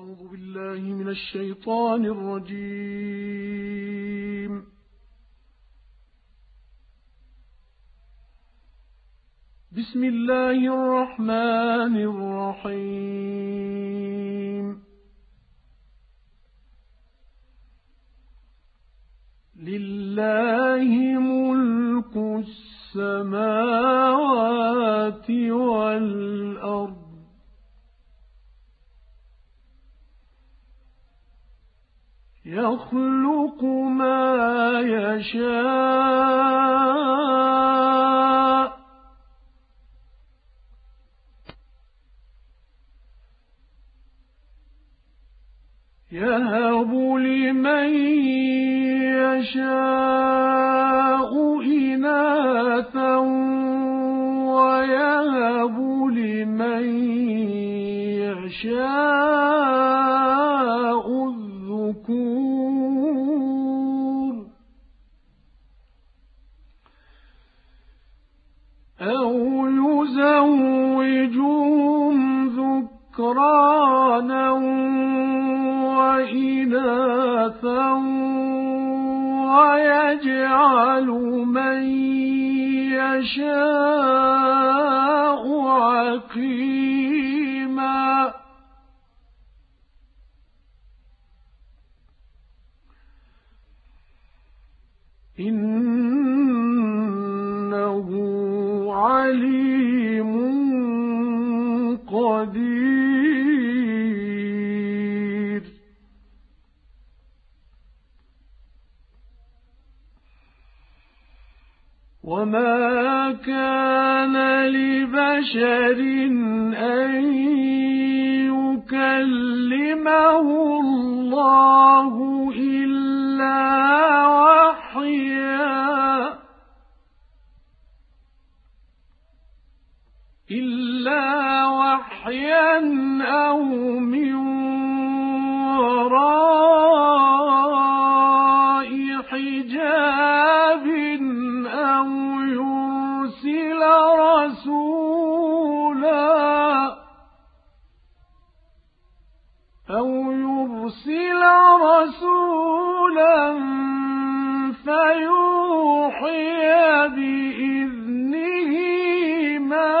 أعوذ بالله من الشيطان الرجيم. بسم الله الرحمن الرحيم. لله ملك السماوات والأرض يخلق ما يشاء يهب لمن يشاء إناثا ويهب لمن يشاء الذكور أو يزوجهم ذكرانا وإناثا ويجعل من يشاء عقيما إنه عليم قدير. وما كان لبشر أن يكلمه الله إلا وحيا أو من وراء حجاب أو يرسل رسولا فيوحي بإذنه ما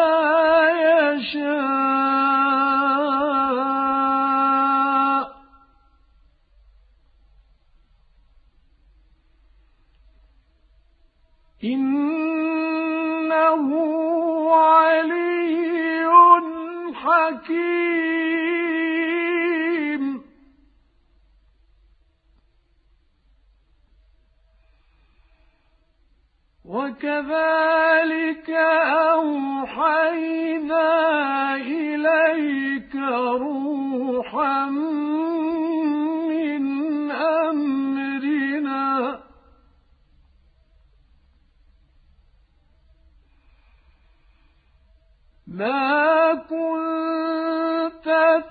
يشاء إنه علي حكيم. وكذلك أوحينا إليك روحا من أمرنا ما كنت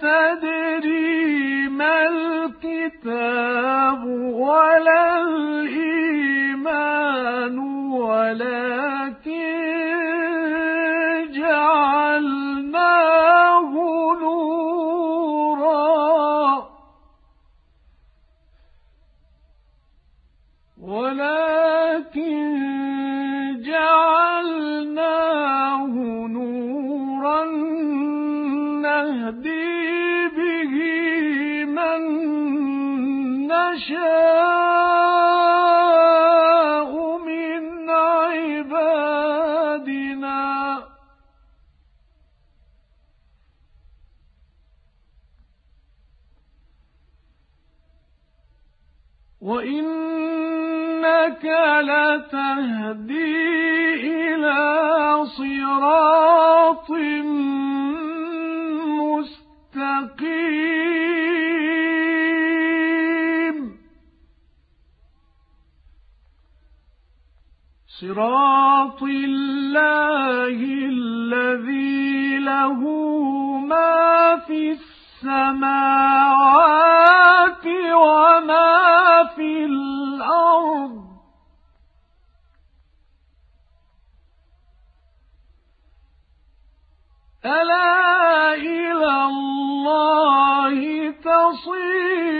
تدري ما الكتاب ولا الإيمان ولكن جعلناه نورا نهدي به من نشاء من عبادنا وإنك لتهدي إلى صراط مستقيم صراط الله الذي له ما في السماوات وما في الأرض ألا إلى الله تصير